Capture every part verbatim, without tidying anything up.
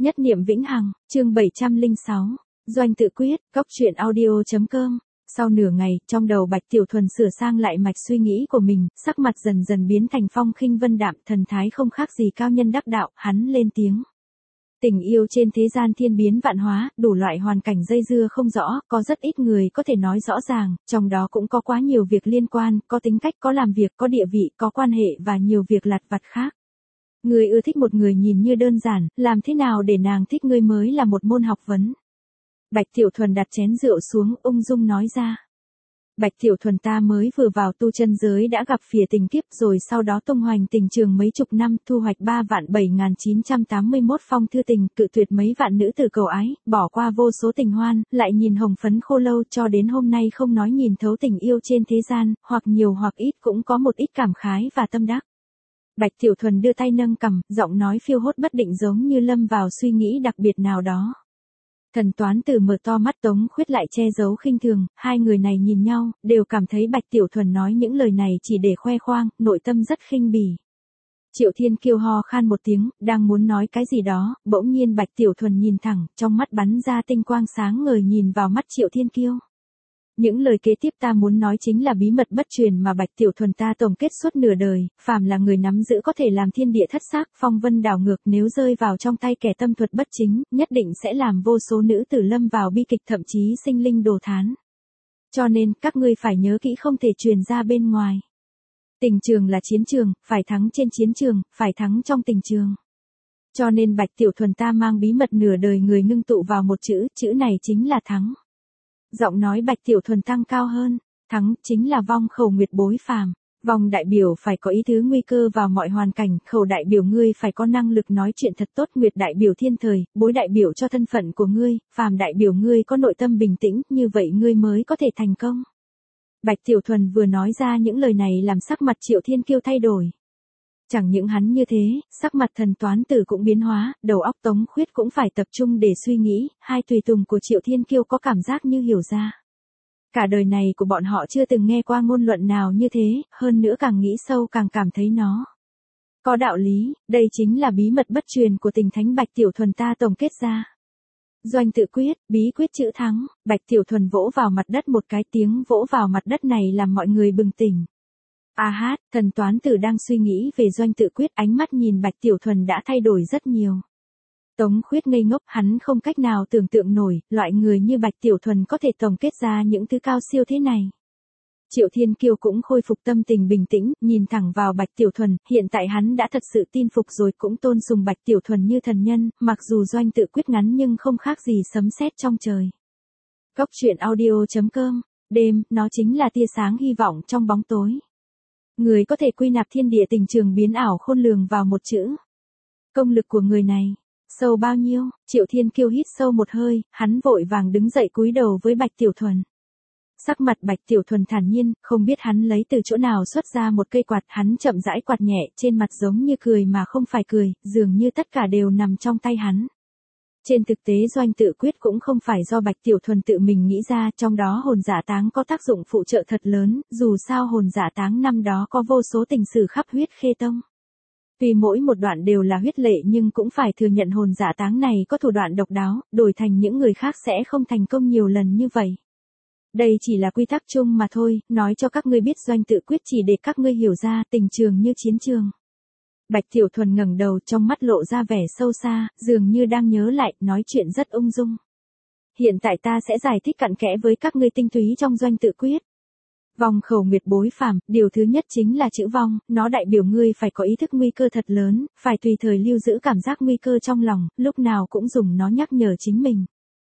Nhất niệm vĩnh hằng, chương bảy trăm lẻ sáu, Doanh tự quyết, cốc truyện audio.com. Sau nửa ngày, trong đầu Bạch Tiểu Thuần sửa sang lại mạch suy nghĩ của mình, sắc mặt dần dần biến thành phong khinh vân đạm, thần thái không khác gì cao nhân đắc đạo, hắn lên tiếng. Tình yêu trên thế gian thiên biến vạn hóa, đủ loại hoàn cảnh dây dưa không rõ, có rất ít người có thể nói rõ ràng, trong đó cũng có quá nhiều việc liên quan, có tính cách, có làm việc, có địa vị, có quan hệ và nhiều việc lặt vặt khác. Người ưa thích một người nhìn như đơn giản, làm thế nào để nàng thích ngươi mới là một môn học vấn. Bạch Tiểu Thuần đặt chén rượu xuống, ung dung nói ra. Bạch Tiểu Thuần ta mới vừa vào tu chân giới đã gặp phìa tình kiếp rồi sau đó tung hoành tình trường mấy chục năm, thu hoạch ba vạn bảy nghìn chín trăm tám mươi mốt phong thư tình, cự tuyệt mấy vạn nữ tử cầu ái, bỏ qua vô số tình hoan, lại nhìn hồng phấn khô lâu cho đến hôm nay không nói nhìn thấu tình yêu trên thế gian, hoặc nhiều hoặc ít cũng có một ít cảm khái và tâm đắc. Bạch Tiểu Thuần đưa tay nâng cằm, giọng nói phiêu hốt bất định giống như lâm vào suy nghĩ đặc biệt nào đó. Thần Toán Tử mở to mắt, Tống Khuyết lại che giấu khinh thường, hai người này nhìn nhau, đều cảm thấy Bạch Tiểu Thuần nói những lời này chỉ để khoe khoang, nội tâm rất khinh bỉ. Triệu Thiên Kiêu ho khan một tiếng, đang muốn nói cái gì đó, bỗng nhiên Bạch Tiểu Thuần nhìn thẳng, trong mắt bắn ra tinh quang sáng ngời nhìn vào mắt Triệu Thiên Kiêu. Những lời kế tiếp ta muốn nói chính là bí mật bất truyền mà Bạch Tiểu Thuần ta tổng kết suốt nửa đời, phàm là người nắm giữ có thể làm thiên địa thất xác, phong vân đảo ngược, nếu rơi vào trong tay kẻ tâm thuật bất chính, nhất định sẽ làm vô số nữ tử lâm vào bi kịch, thậm chí sinh linh đồ thán. Cho nên, các ngươi phải nhớ kỹ, không thể truyền ra bên ngoài. Tình trường là chiến trường, phải thắng trên chiến trường, phải thắng trong tình trường. Cho nên Bạch Tiểu Thuần ta mang bí mật nửa đời người ngưng tụ vào một chữ, chữ này chính là thắng. Giọng nói Bạch Tiểu Thuần tăng cao hơn, thắng chính là vong khẩu nguyệt bối phàm. Vong đại biểu phải có ý tứ nguy cơ vào mọi hoàn cảnh, khẩu đại biểu ngươi phải có năng lực nói chuyện thật tốt, nguyệt đại biểu thiên thời, bối đại biểu cho thân phận của ngươi, phàm đại biểu ngươi có nội tâm bình tĩnh, như vậy ngươi mới có thể thành công. Bạch Tiểu Thuần vừa nói ra những lời này làm sắc mặt Triệu Thiên Kiêu thay đổi. Chẳng những hắn như thế, sắc mặt Thần Toán Tử cũng biến hóa, đầu óc Tống Khuyết cũng phải tập trung để suy nghĩ, hai tùy tùng của Triệu Thiên Kiêu có cảm giác như hiểu ra. Cả đời này của bọn họ chưa từng nghe qua ngôn luận nào như thế, hơn nữa càng nghĩ sâu càng cảm thấy nó có đạo lý, đây chính là bí mật bất truyền của tình thánh Bạch Tiểu Thuần ta tổng kết ra. Doanh tự quyết, bí quyết chữ thắng, Bạch Tiểu Thuần vỗ vào mặt đất một cái, tiếng vỗ vào mặt đất này làm mọi người bừng tỉnh. A à hát, Thần Toán Tử đang suy nghĩ về doanh tự quyết, ánh mắt nhìn Bạch Tiểu Thuần đã thay đổi rất nhiều. Tống Khuyết ngây ngốc, hắn không cách nào tưởng tượng nổi, loại người như Bạch Tiểu Thuần có thể tổng kết ra những thứ cao siêu thế này. Triệu Thiên Kiêu cũng khôi phục tâm tình bình tĩnh, nhìn thẳng vào Bạch Tiểu Thuần, hiện tại hắn đã thật sự tin phục rồi, cũng tôn sùng Bạch Tiểu Thuần như thần nhân, mặc dù doanh tự quyết ngắn nhưng không khác gì sấm sét trong trời. Cốc truyện audio.com, đêm, nó chính là tia sáng hy vọng trong bóng tối. Người có thể quy nạp thiên địa tình trường biến ảo khôn lường vào một chữ. Công lực của người này, sâu bao nhiêu? Triệu Thiên Kiêu hít sâu một hơi, hắn vội vàng đứng dậy cúi đầu với Bạch Tiểu Thuần. Sắc mặt Bạch Tiểu Thuần thản nhiên, không biết hắn lấy từ chỗ nào xuất ra một cây quạt, hắn chậm rãi quạt nhẹ, trên mặt giống như cười mà không phải cười, dường như tất cả đều nằm trong tay hắn. Trên thực tế doanh tự quyết cũng không phải do Bạch Tiểu Thuần tự mình nghĩ ra, trong đó hồn giả táng có tác dụng phụ trợ thật lớn, dù sao hồn giả táng năm đó có vô số tình sử khắp huyết khê tông. Tuy mỗi một đoạn đều là huyết lệ nhưng cũng phải thừa nhận hồn giả táng này có thủ đoạn độc đáo, đổi thành những người khác sẽ không thành công nhiều lần như vậy. Đây chỉ là quy tắc chung mà thôi, nói cho các ngươi biết doanh tự quyết chỉ để các ngươi hiểu ra tình trường như chiến trường. Bạch Tiểu Thuần ngẩng đầu, trong mắt lộ ra vẻ sâu xa, dường như đang nhớ lại, nói chuyện rất ung dung. Hiện tại ta sẽ giải thích cặn kẽ với các ngươi tinh túy trong doanh tự quyết. Vong khẩu nguyệt bối phàm, điều thứ nhất chính là chữ vong, nó đại biểu ngươi phải có ý thức nguy cơ thật lớn, phải tùy thời lưu giữ cảm giác nguy cơ trong lòng, lúc nào cũng dùng nó nhắc nhở chính mình.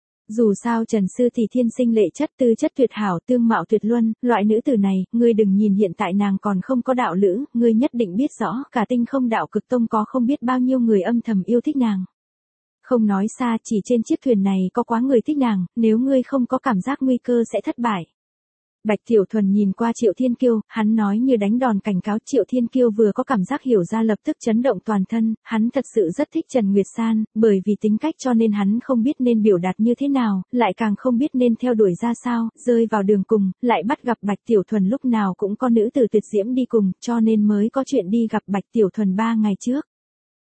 Dù sao Trần Sư thì thiên sinh lệ chất, tư chất tuyệt hảo, tương mạo tuyệt luân, loại nữ tử này, ngươi đừng nhìn hiện tại nàng còn không có đạo lữ, ngươi nhất định biết rõ, cả tinh không đạo cực tông có không biết bao nhiêu người âm thầm yêu thích nàng. Không nói xa, chỉ trên chiếc thuyền này có quá người thích nàng, nếu ngươi không có cảm giác nguy cơ sẽ thất bại. Bạch Tiểu Thuần nhìn qua Triệu Thiên Kiêu, hắn nói như đánh đòn cảnh cáo. Triệu Thiên Kiêu vừa có cảm giác hiểu ra lập tức chấn động toàn thân, hắn thật sự rất thích Trần Nguyệt San, bởi vì tính cách cho nên hắn không biết nên biểu đạt như thế nào, lại càng không biết nên theo đuổi ra sao, rơi vào đường cùng, lại bắt gặp Bạch Tiểu Thuần lúc nào cũng có nữ tử tuyệt diễm đi cùng, cho nên mới có chuyện đi gặp Bạch Tiểu Thuần ba ngày trước.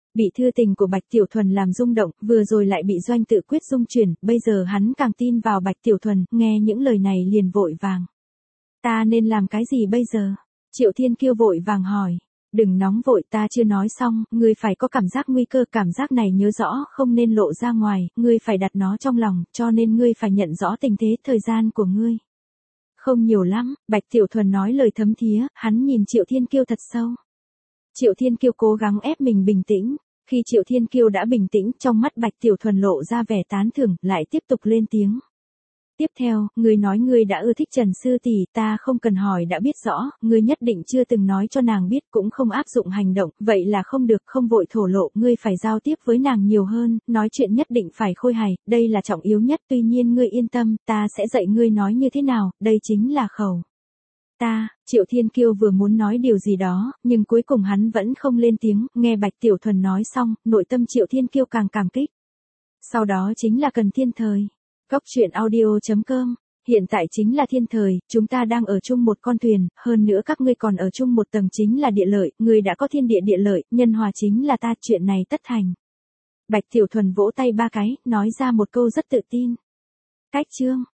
Bị thư tình của Bạch Tiểu Thuần làm rung động, vừa rồi lại bị Doanh Tự Quyết dung chuyển, bây giờ hắn càng tin vào Bạch Tiểu Thuần, nghe những lời này liền vội vàng. Ta nên làm cái gì bây giờ? Triệu Thiên Kiêu vội vàng hỏi. Đừng nóng vội, ta chưa nói xong, ngươi phải có cảm giác nguy cơ, cảm giác này nhớ rõ không nên lộ ra ngoài, ngươi phải đặt nó trong lòng, cho nên ngươi phải nhận rõ tình thế, thời gian của ngươi. Không nhiều lắm, Bạch Tiểu Thuần nói lời thấm thía, hắn nhìn Triệu Thiên Kiêu thật sâu. Triệu Thiên Kiêu cố gắng ép mình bình tĩnh, khi Triệu Thiên Kiêu đã bình tĩnh, trong mắt Bạch Tiểu Thuần lộ ra vẻ tán thưởng, lại tiếp tục lên tiếng. Tiếp theo, ngươi nói ngươi đã ưa thích Trần sư tỷ, ta không cần hỏi đã biết rõ, ngươi nhất định chưa từng nói cho nàng biết, cũng không áp dụng hành động, vậy là không được, không vội thổ lộ, ngươi phải giao tiếp với nàng nhiều hơn, nói chuyện nhất định phải khôi hài, đây là trọng yếu nhất, tuy nhiên ngươi yên tâm, ta sẽ dạy ngươi nói như thế nào, đây chính là khẩu. Ta, Triệu Thiên Kiêu vừa muốn nói điều gì đó, nhưng cuối cùng hắn vẫn không lên tiếng, nghe Bạch Tiểu Thuần nói xong, nội tâm Triệu Thiên Kiêu càng cảm kích. Sau đó chính là Cần Thiên Thời. Cốc truyện audio chấm com, hiện tại chính là thiên thời, chúng ta đang ở chung một con thuyền, hơn nữa các ngươi còn ở chung một tầng chính là địa lợi, ngươi đã có thiên địa địa lợi, nhân hòa chính là ta, chuyện này tất thành. Bạch Tiểu Thuần vỗ tay ba cái, nói ra một câu rất tự tin. Cách chương.